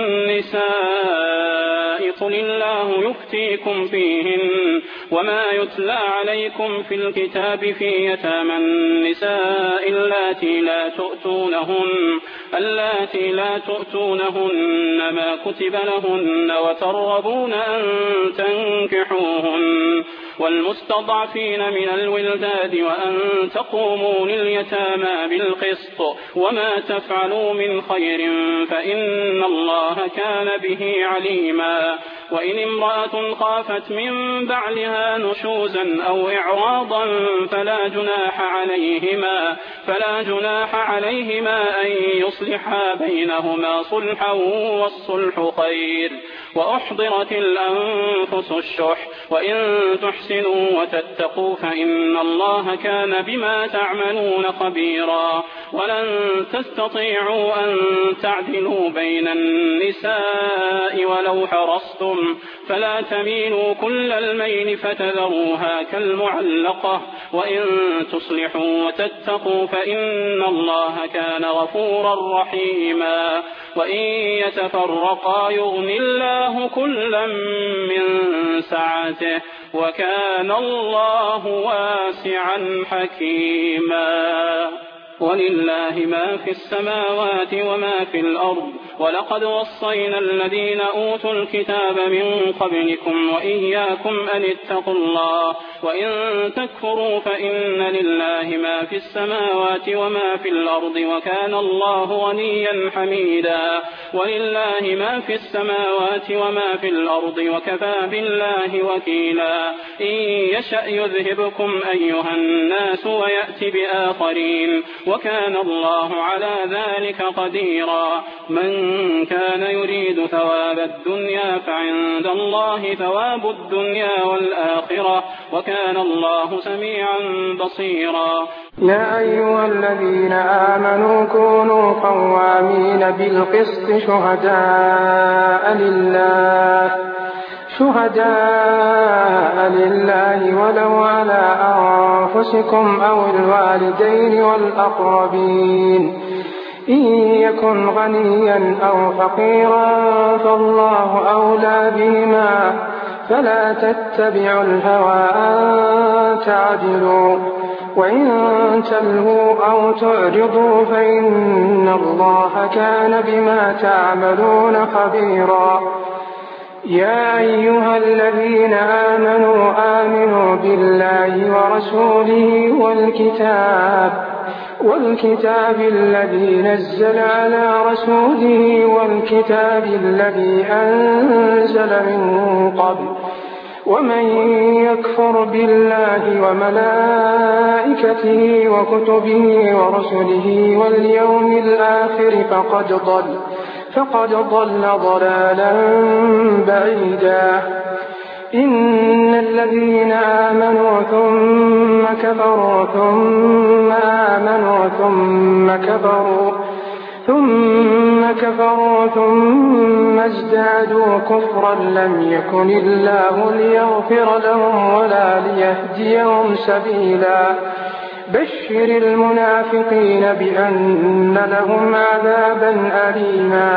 B: النساء قل الله يفتيكم فيهن وما يتلى عليكم في الكتاب في يتامى النساء اللاتي لا تؤتونهن اللاتي لا تؤتونهن ما كتب لهن وترغبون أن تنكحوهن والمستضعفين من الولدان وأن تقوموا لليتامى بالقسط وما تفعلوا من خير فإن الله كان به عليما. وإن امرأة خافت من بعلها نشوزا أو إعراضا فلا جناح عليهما فلا جناح عليهما أن يصلحا بينهما صلحا والصلح خير. وأحضرت الأنفس الشح وإن تحسنوا وتتقوا فإن الله كان بما تعملون خبيرا. ولن تستطيعوا أن تعدلوا بين النساء ولو حرصتم فلا تميلوا كل الميل فتذروها كالمعلقة. وإن تصلحوا وتتقوا فإن الله كان غفورا رحيما. وإن يتفرقا يغن الله كلا من سعته وكان الله واسعا حكيما. ولله ما في السماوات وما في الأرض ولقد وصينا الذين أوتوا الكتاب من قبلكم وإياكم أن اتقوا الله. وإن تكفروا فإن لله ما في السماوات وما في الأرض وكان الله غنيا حميدا. ولله ما في السماوات وما في الأرض وكفى بالله وكيلا. إن يشأ يذهبكم أيها الناس ويأتي بآخرين وكان الله على ذلك قديرا. من كان يريد ثواب الدنيا فعند الله ثواب الدنيا والآخرة وكان الله سميعا بصيرا.
A: يا أيها الذين آمنوا كونوا قوامين بالقسط شهداء لله شهداء لله ولو على أنفسكم أو الوالدين والأقربين إن يكن غنيا أو فقيرا فالله أولى بهما فلا تتبعوا الهوى أن تعدلوا وإن تلهوا أو تعرضوا فإن الله كان بما تعملون خبيرا. يا أيها الذين آمنوا آمنوا بالله ورسوله والكتاب والكتاب الذي نزل على رسوله والكتاب الذي أنزل من قبل ومن يكفر بالله وملائكته وكتبه ورسله واليوم الآخر فقد ضل فقد ضل ضلالا بعيدا. إن الذين آمنوا ثم كفروا ثم آمنوا ثم كفروا ثم كفروا ثم ازدادوا كفرا لم يكن الله ليغفر لهم ولا ليهديهم سبيلا. بشر المنافقين بأن لهم عذابا أليما.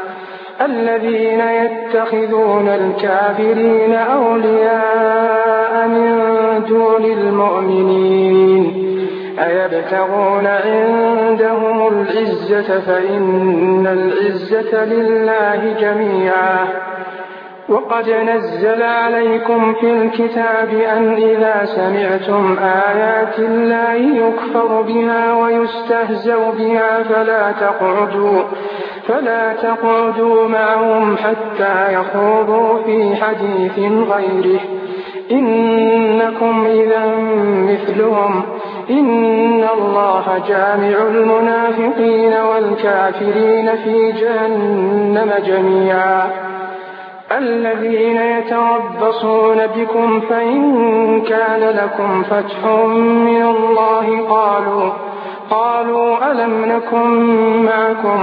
A: الذين يتخذون الكافرين أولياء من دون المؤمنين أيبتغون عندهم العزة فإن العزة لله جميعا. وقد نزل عليكم في الكتاب أن إذا سمعتم آيات الله يكفر بها ويستهزأ بها فلا تقعدوا فلا تقعدوا معهم حتى يخوضوا في حديث غيره إنكم إذا مثلهم إن الله جامع المنافقين والكافرين في جهنم جميعا. الذين يتربصون بكم فإن كان لكم فتح من الله قالوا قالوا ألم نكن معكم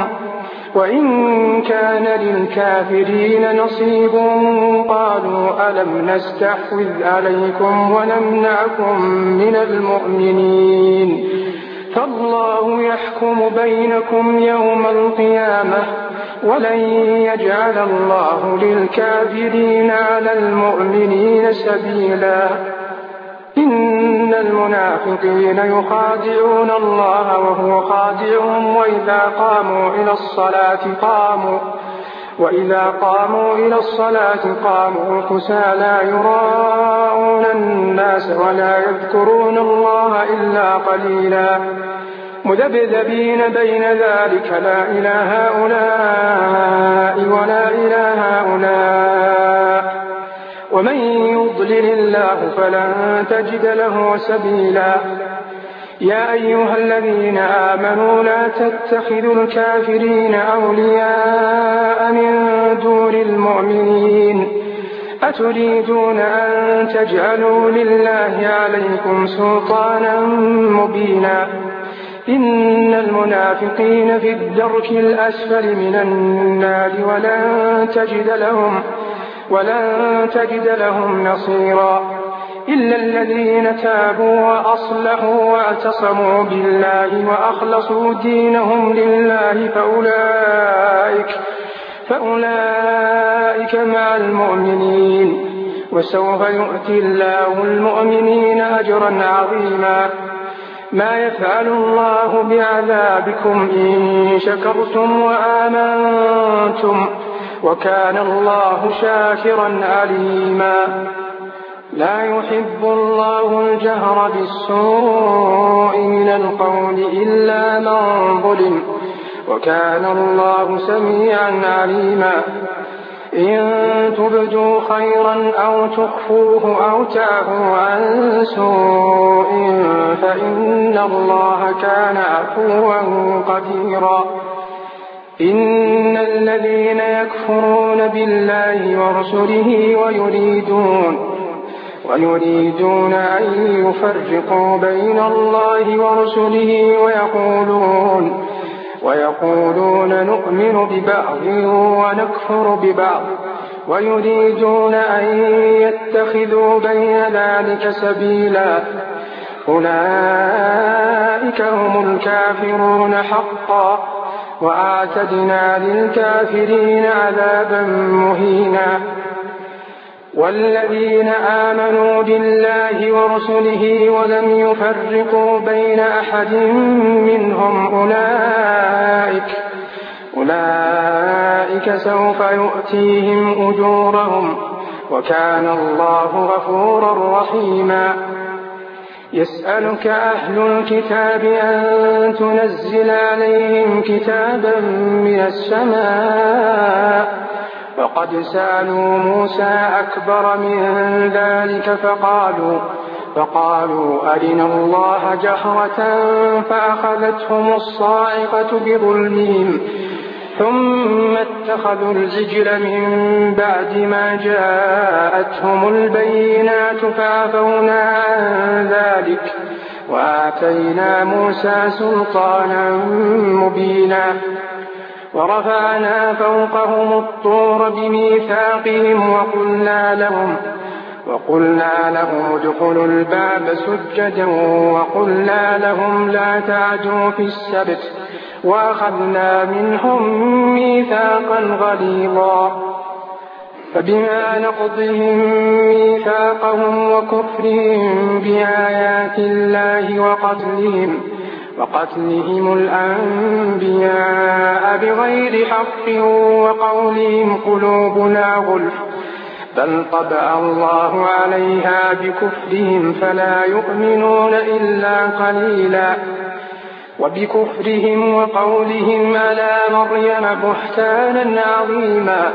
A: وإن كان للكافرين نصيب قالوا ألم نستحوذ عليكم ونمنعكم من المؤمنين فالله يحكم بينكم يوم القيامة ولن يجعل الله للكافرين على المؤمنين سبيلا. إن المنافقين يخادعون الله وهو خادعهم وإذا قاموا إلى الصلاة قاموا وإذا قاموا إلى الصلاة قاموا كسالى يراءون الناس ولا يذكرون الله إلا قليلا مذبذبين بين ذلك لا إلى هؤلاء ولا إلى هؤلاء ومن يضلل الله فلن تجد له سبيلا. يا أيها الذين آمنوا لا تتخذوا الكافرين أولياء من دون المؤمنين أتريدون أن تجعلوا لله عليكم سلطانا مبينا. إن المنافقين في الدرك الأسفل من النار ولن تجد لهم ولن تجد لهم نصيرا إلا الذين تابوا وأصلحوا واعتصموا بالله وأخلصوا دينهم لله فأولئك فأولئك مع المؤمنين وسوف يؤتي الله المؤمنين أجرا عظيما. ما يفعل الله بعذابكم إن شكرتم وآمنتم وكان الله شاكرا عليما. لا يحب الله الجهر بالسوء من القول إلا من ظلم وكان الله سميعا عليما. إن تبدوا خيرا أو تخفوه أو تعفوا عن سوء فإن الله كان عفوا قديرا. إن الذين يكفرون بالله ورسله ويريدون ويريدون أن يفرقوا بين الله ورسله ويقولون ويقولون نؤمن ببعض ونكفر ببعض ويريدون أن يتخذوا بين ذلك سبيلا أولئك هم الكافرون حقا وأعتدنا للكافرين عذابا مهينا. والذين آمنوا بالله ورسله ولم يفرقوا بين أحد منهم أولئك أولئك سوف يؤتيهم أجورهم وكان الله غفورا رحيما. يسألك أهل الكتاب أن تنزل عليهم كتابا من السماء وقد سألوا موسى أكبر من ذلك فقالوا فقالوا أرنا الله جهرة فأخذتهم الصاعقة بظلمهم ثم اتخذوا العجل من بعد ما جاءتهم البينات فعفونا عن ذلك وآتينا موسى سلطانا مبينا ورفعنا فوقهم الطور بميثاقهم وقلنا لهم وقلنا لهم ادخلوا الباب سجدا وقلنا لهم لا تعدوا في السبت وأخذنا منهم ميثاقا غليظا فبما نقضهم ميثاقهم وكفرهم بآيات الله وقتلهم وقتلهم الأنبياء بغير حق وقولهم قلوبنا غلف بل طبع الله عليها بكفرهم فلا يؤمنون إلا قليلا وبكفرهم وقولهم على مريم بهتانا عظيما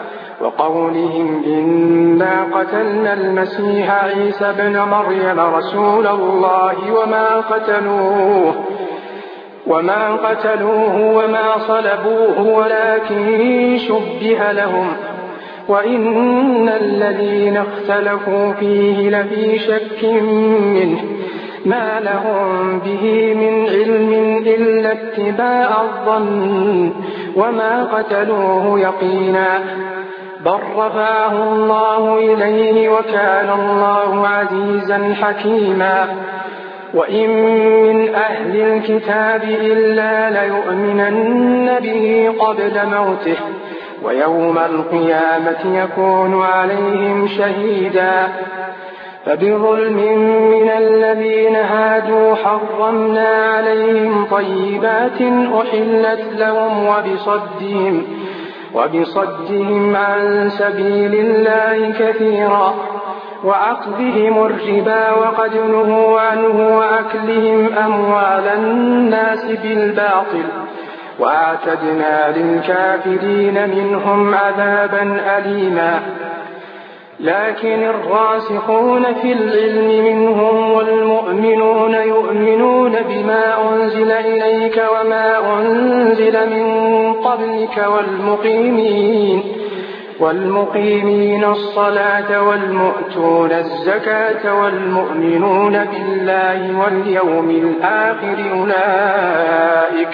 A: وقولهم إنا قتلنا المسيح عيسى ابن مريم رسول الله وما قتلوه وما قتلوه وما صلبوه ولكن شبه لهم وإن الذين اختلفوا فيه لفي شك منه ما لهم به من علم إلا اتباع الظن وما قتلوه يقينا بل رفعه الله إليه وكان الله عزيزا حكيما وإن من أهل الكتاب إلا ليؤمنن به قبل موته ويوم القيامة يكون عليهم شهيدا فبظلم من الذين هادوا حرمنا عليهم طيبات أحلت لهم وبصدهم وبصدهم عن سبيل الله كثيرا وأخذهم الربا وقد نهوا عنه وأكلهم أموال الناس بالباطل وأعتدنا للكافرين منهم عذابا أليما لكن الراسخون في العلم منهم والمؤمنون يؤمنون بما أنزل إليك وما أنزل من قبلك والمقيمين والمقيمين الصلاة والمؤتون الزكاة والمؤمنون بالله واليوم الآخر أولئك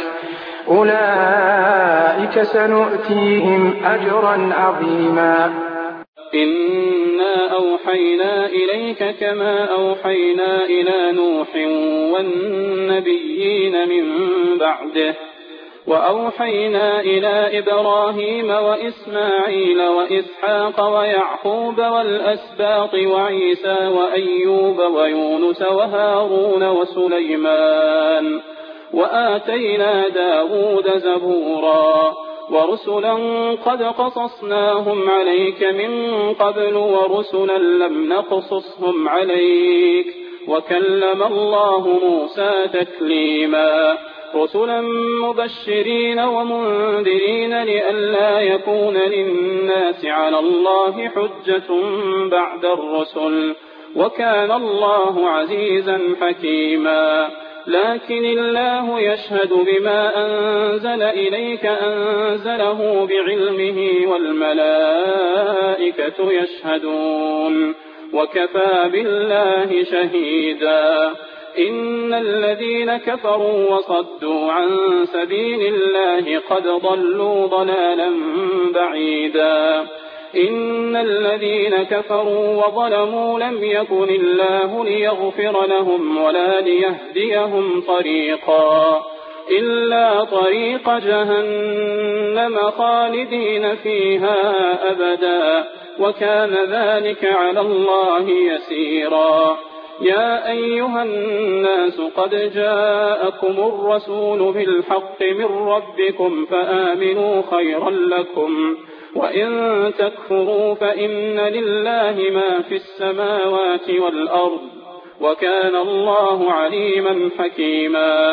A: أولئك سنؤتيهم أجرا عظيما
B: إنا أوحينا إليك كما أوحينا إلى نوح والنبيين من بعده وأوحينا إلى إبراهيم وإسماعيل وإسحاق ويعقوب والأسباط وعيسى وأيوب ويونس وهارون وسليمان وآتينا داود زبورا ورسلا قد قصصناهم عليك من قبل ورسلا لم نقصصهم عليك وكلم الله موسى تكليما رسلا مبشرين ومنذرين لئلا يكون للناس على الله حجة بعد الرسل وكان الله عزيزا حكيما لكن الله يشهد بما أنزل إليك أنزله بعلمه والملائكة يشهدون وكفى بالله شهيدا إن الذين كفروا وصدوا عن سبيل الله قد ضلوا ضلالا بعيدا إن الذين كفروا وظلموا لم يكن الله ليغفر لهم ولا ليهديهم طريقا إلا طريق جهنم خالدين فيها أبدا وكان ذلك على الله يسيرا يا أيها الناس قد جاءكم الرسول بالحق من ربكم فآمنوا خيرا لكم وإن تكفروا فإن لله ما في السماوات والأرض وكان الله عليما حكيما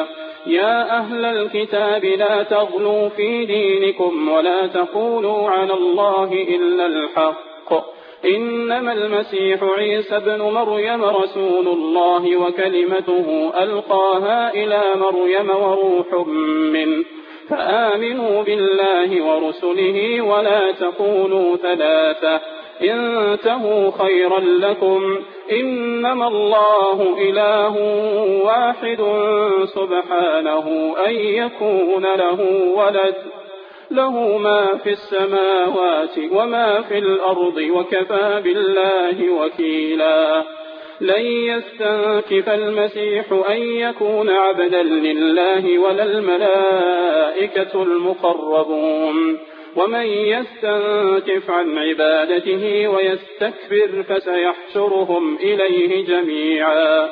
B: يا أهل الكتاب لا تغلوا في دينكم ولا تقولوا على الله إلا الحق إنما المسيح عيسى بن مريم رسول الله وكلمته ألقاها إلى مريم وروح منه فآمنوا بالله ورسله ولا تقولوا ثلاثة انتهوا خيرا لكم إنما الله إله واحد سبحانه أن يكون له ولد له ما في السماوات وما في الأرض وكفى بالله وكيلا لن يستنكف المسيح أن يكون عبدا لله ولا الملائكة المقربون ومن يستنكف عن عبادته ويستكبر فسيحشرهم إليه جميعا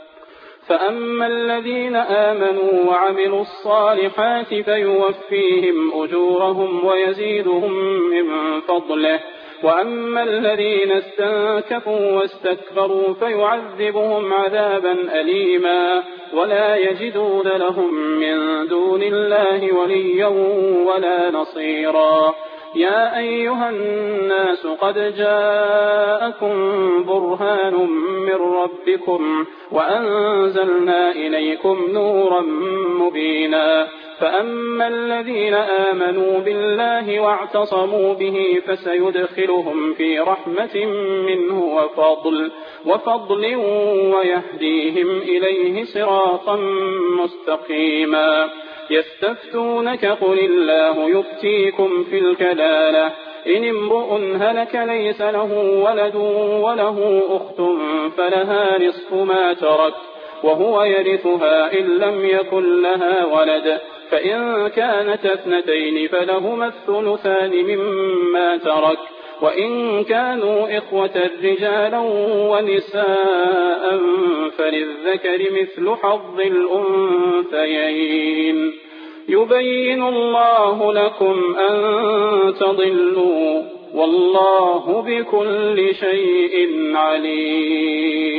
B: فأما الذين آمنوا وعملوا الصالحات فيوفيهم أجورهم ويزيدهم من فضله وأما الذين استنكفوا واستكبروا فيعذبهم عذابا أليما ولا يجدون لهم من دون الله وليا ولا نصيرا يا أيها الناس قد جاءكم برهان من ربكم وأنزلنا إليكم نورا مبينا فأما الذين آمنوا بالله واعتصموا به فسيدخلهم في رحمة منه وفضل, وفضل ويهديهم إليه صراطا مستقيما يستفتونك قل الله يفتيكم في الكلالة إن امرؤ هلك ليس له ولد وله أخت فلها نصف ما ترك وهو يرثها إن لم يكن لها ولد فإن كانت اثنتين فلهما الثلثان مما ترك وإن كانوا إخوة رجالا ونساء فللذكر مثل حظ الأنثيين يبين الله لكم أن تضلوا والله بكل شيء عليم.